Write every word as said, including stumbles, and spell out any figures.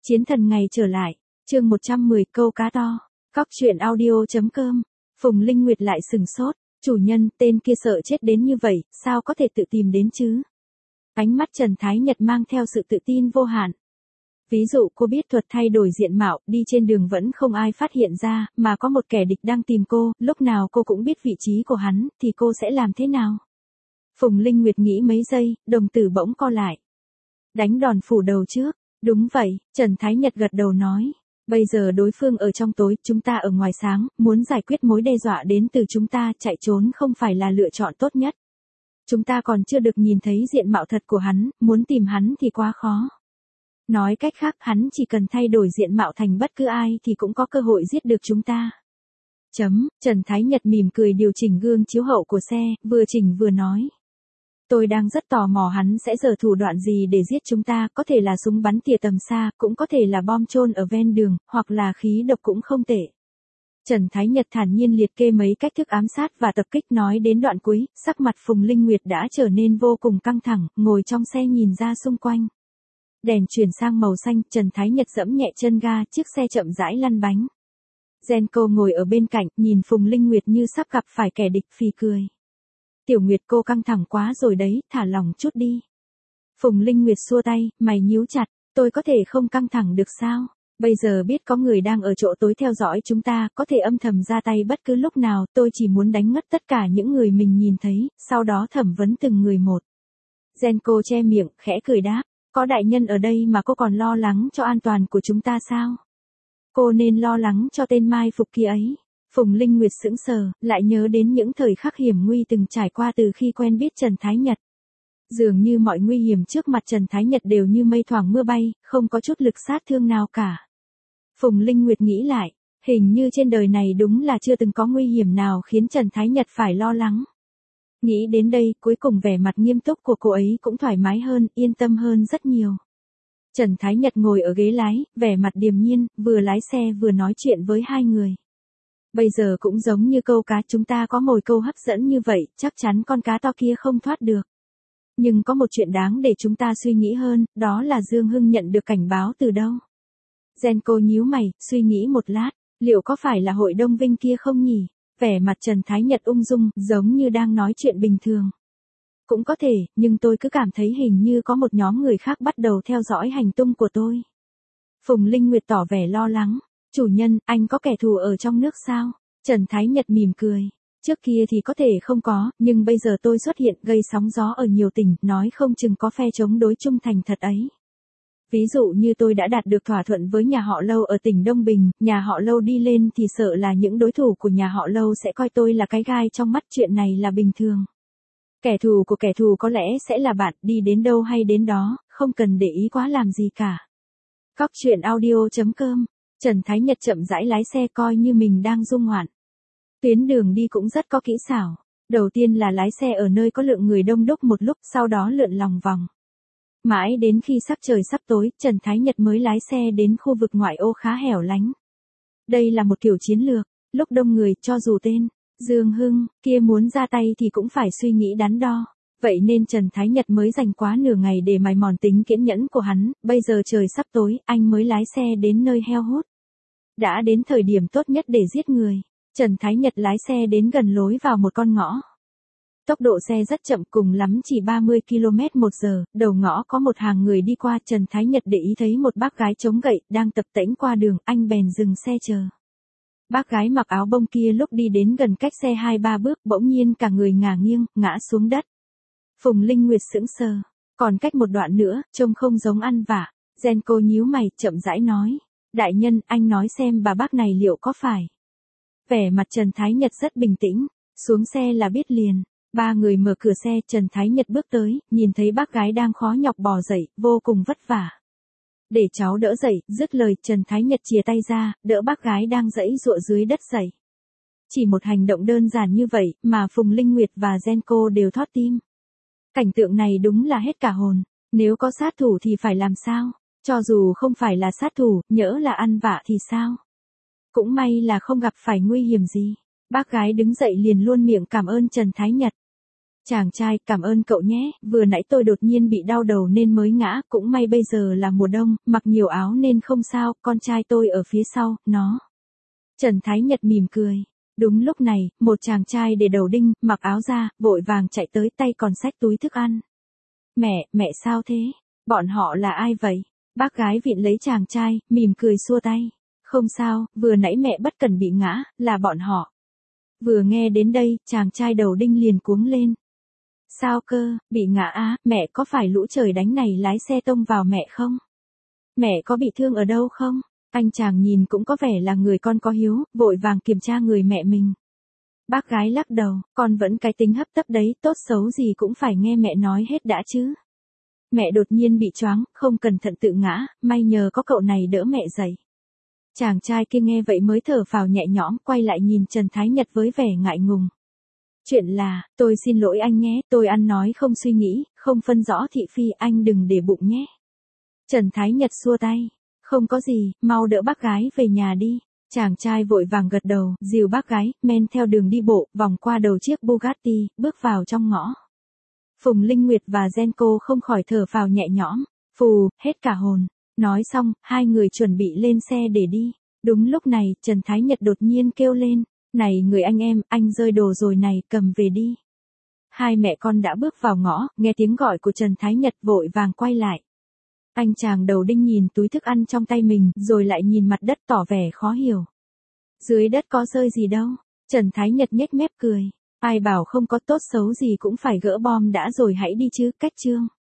Chiến thần ngày trở lại, chương một trăm mười câu cá to, cóc truyện audio.com, Phùng Linh Nguyệt lại sừng sốt, chủ nhân, tên kia sợ chết đến như vậy, sao có thể tự tìm đến chứ? Ánh mắt Trần Thái Nhật mang theo sự tự tin vô hạn. Ví dụ cô biết thuật thay đổi diện mạo, đi trên đường vẫn không ai phát hiện ra, mà có một kẻ địch đang tìm cô, lúc nào cô cũng biết vị trí của hắn, thì cô sẽ làm thế nào? Phùng Linh Nguyệt nghĩ mấy giây, đồng tử bỗng co lại. Đánh đòn phủ đầu trước. Đúng vậy, Trần Thái Nhật gật đầu nói. Bây giờ đối phương ở trong tối, chúng ta ở ngoài sáng, muốn giải quyết mối đe dọa đến từ chúng ta, chạy trốn không phải là lựa chọn tốt nhất. Chúng ta còn chưa được nhìn thấy diện mạo thật của hắn, muốn tìm hắn thì quá khó. Nói cách khác, hắn chỉ cần thay đổi diện mạo thành bất cứ ai thì cũng có cơ hội giết được chúng ta. Chấm, Trần Thái Nhật mỉm cười điều chỉnh gương chiếu hậu của xe, vừa chỉnh vừa nói. Tôi đang rất tò mò hắn sẽ giở thủ đoạn gì để giết chúng ta, có thể là súng bắn tỉa tầm xa, cũng có thể là bom chôn ở ven đường, hoặc là khí độc cũng không tệ. Trần Thái Nhật thản nhiên liệt kê mấy cách thức ám sát và tập kích, nói đến đoạn cuối, sắc mặt Phùng Linh Nguyệt đã trở nên vô cùng căng thẳng, ngồi trong xe nhìn ra xung quanh. Đèn chuyển sang màu xanh, Trần Thái Nhật giẫm nhẹ chân ga, chiếc xe chậm rãi lăn bánh. Genco ngồi ở bên cạnh, nhìn Phùng Linh Nguyệt như sắp gặp phải kẻ địch, phì cười. Tiểu Nguyệt, cô căng thẳng quá rồi đấy, thả lỏng chút đi. Phùng Linh Nguyệt xua tay, mày nhíu chặt, tôi có thể không căng thẳng được sao? Bây giờ biết có người đang ở chỗ tối theo dõi chúng ta, có thể âm thầm ra tay bất cứ lúc nào, tôi chỉ muốn đánh ngất tất cả những người mình nhìn thấy, sau đó thẩm vấn từng người một. Genco che miệng, khẽ cười đáp, có đại nhân ở đây mà cô còn lo lắng cho an toàn của chúng ta sao? Cô nên lo lắng cho tên mai phục kia ấy. Phùng Linh Nguyệt sững sờ, lại nhớ đến những thời khắc hiểm nguy từng trải qua từ khi quen biết Trần Thái Nhật. Dường như mọi nguy hiểm trước mặt Trần Thái Nhật đều như mây thoảng mưa bay, không có chút lực sát thương nào cả. Phùng Linh Nguyệt nghĩ lại, hình như trên đời này đúng là chưa từng có nguy hiểm nào khiến Trần Thái Nhật phải lo lắng. Nghĩ đến đây, cuối cùng vẻ mặt nghiêm túc của cô ấy cũng thoải mái hơn, yên tâm hơn rất nhiều. Trần Thái Nhật ngồi ở ghế lái, vẻ mặt điềm nhiên, vừa lái xe vừa nói chuyện với hai người. Bây giờ cũng giống như câu cá, chúng ta có mồi câu hấp dẫn như vậy, chắc chắn con cá to kia không thoát được. Nhưng có một chuyện đáng để chúng ta suy nghĩ hơn, đó là Dương Hưng nhận được cảnh báo từ đâu. Genco nhíu mày, suy nghĩ một lát, liệu có phải là hội Đông Vinh kia không nhỉ? Vẻ mặt Trần Thái Nhật ung dung, giống như đang nói chuyện bình thường. Cũng có thể, nhưng tôi cứ cảm thấy hình như có một nhóm người khác bắt đầu theo dõi hành tung của tôi. Phùng Linh Nguyệt tỏ vẻ lo lắng. Chủ nhân, anh có kẻ thù ở trong nước sao? Trần Thái Nhật mỉm cười. Trước kia thì có thể không có, nhưng bây giờ tôi xuất hiện gây sóng gió ở nhiều tỉnh, nói không chừng có phe chống đối trung thành thật ấy. Ví dụ như tôi đã đạt được thỏa thuận với nhà họ Lâu ở tỉnh Đông Bình, nhà họ Lâu đi lên thì sợ là những đối thủ của nhà họ Lâu sẽ coi tôi là cái gai trong mắt, chuyện này là bình thường. Kẻ thù của kẻ thù có lẽ sẽ là bạn, đi đến đâu hay đến đó, không cần để ý quá làm gì cả. Cóc truyện audio.com. Trần Thái Nhật chậm rãi lái xe coi như mình đang dung ngoạn. Tuyến đường đi cũng rất có kỹ xảo. Đầu tiên là lái xe ở nơi có lượng người đông đúc một lúc, sau đó lượn lòng vòng. Mãi đến khi sắc trời sắp tối, Trần Thái Nhật mới lái xe đến khu vực ngoại ô khá hẻo lánh. Đây là một kiểu chiến lược, lúc đông người, cho dù tên Dương Hưng kia muốn ra tay thì cũng phải suy nghĩ đắn đo. Vậy nên Trần Thái Nhật mới dành quá nửa ngày để mài mòn tính kiên nhẫn của hắn, bây giờ trời sắp tối, anh mới lái xe đến nơi heo hút. Đã đến thời điểm tốt nhất để giết người. Trần Thái Nhật lái xe đến gần lối vào một con ngõ. Tốc độ xe rất chậm, cùng lắm chỉ ba mươi ki lô mét một giờ, đầu ngõ có một hàng người đi qua, Trần Thái Nhật để ý thấy một bác gái chống gậy, đang tập tễnh qua đường, anh bèn dừng xe chờ. Bác gái mặc áo bông kia lúc đi đến gần cách xe hai ba bước, bỗng nhiên cả người ngả nghiêng, ngã xuống đất. Phùng Linh Nguyệt sững sờ, còn cách một đoạn nữa, trông không giống ăn vạ. Genco nhíu mày, chậm rãi nói, đại nhân, anh nói xem bà bác này liệu có phải. Vẻ mặt Trần Thái Nhật rất bình tĩnh, xuống xe là biết liền. Ba người mở cửa xe, Trần Thái Nhật bước tới, nhìn thấy bác gái đang khó nhọc bò dậy, vô cùng vất vả. Để cháu đỡ dậy, dứt lời, Trần Thái Nhật chìa tay ra, đỡ bác gái đang giãy giụa dưới đất dậy. Chỉ một hành động đơn giản như vậy, mà Phùng Linh Nguyệt và Genco đều thót tim. Cảnh tượng này đúng là hết cả hồn, nếu có sát thủ thì phải làm sao? Cho dù không phải là sát thủ, nhỡ là ăn vạ thì sao? Cũng may là không gặp phải nguy hiểm gì. Bác gái đứng dậy liền luôn miệng cảm ơn Trần Thái Nhật. Chàng trai, cảm ơn cậu nhé, vừa nãy tôi đột nhiên bị đau đầu nên mới ngã, cũng may bây giờ là mùa đông, mặc nhiều áo nên không sao, con trai tôi ở phía sau, nó. Trần Thái Nhật mỉm cười. Đúng lúc này, một chàng trai để đầu đinh, mặc áo da, vội vàng chạy tới tay còn xách túi thức ăn. Mẹ, mẹ sao thế? Bọn họ là ai vậy? Bác gái viện lấy chàng trai, mỉm cười xua tay. Không sao, vừa nãy mẹ bất cẩn bị ngã, là bọn họ. Vừa nghe đến đây, chàng trai đầu đinh liền cuống lên. Sao cơ, bị ngã á, mẹ có phải lũ trời đánh này lái xe tông vào mẹ không? Mẹ có bị thương ở đâu không? Anh chàng nhìn cũng có vẻ là người con có hiếu, vội vàng kiểm tra người mẹ mình. Bác gái lắc đầu, con vẫn cái tính hấp tấp đấy, tốt xấu gì cũng phải nghe mẹ nói hết đã chứ. Mẹ đột nhiên bị choáng, không cẩn thận tự ngã, may nhờ có cậu này đỡ mẹ dậy. Chàng trai kia nghe vậy mới thở phào nhẹ nhõm, quay lại nhìn Trần Thái Nhật với vẻ ngại ngùng. Chuyện là, tôi xin lỗi anh nhé, tôi ăn nói không suy nghĩ, không phân rõ thị phi, anh đừng để bụng nhé. Trần Thái Nhật xua tay, không có gì, mau đỡ bác gái về nhà đi. Chàng trai vội vàng gật đầu, dìu bác gái, men theo đường đi bộ, vòng qua đầu chiếc Bugatti, bước vào trong ngõ. Phùng Linh Nguyệt và Genco không khỏi thở phào nhẹ nhõm, phù, hết cả hồn. Nói xong, hai người chuẩn bị lên xe để đi. Đúng lúc này, Trần Thái Nhật đột nhiên kêu lên, này người anh em, anh rơi đồ rồi này, cầm về đi. Hai mẹ con đã bước vào ngõ, nghe tiếng gọi của Trần Thái Nhật vội vàng quay lại. Anh chàng đầu đinh nhìn túi thức ăn trong tay mình, rồi lại nhìn mặt đất tỏ vẻ khó hiểu. Dưới đất có rơi gì đâu. Trần Thái Nhật nhếch mép cười. Ai bảo không có, tốt xấu gì cũng phải gỡ bom đã rồi hãy đi chứ, cách chương.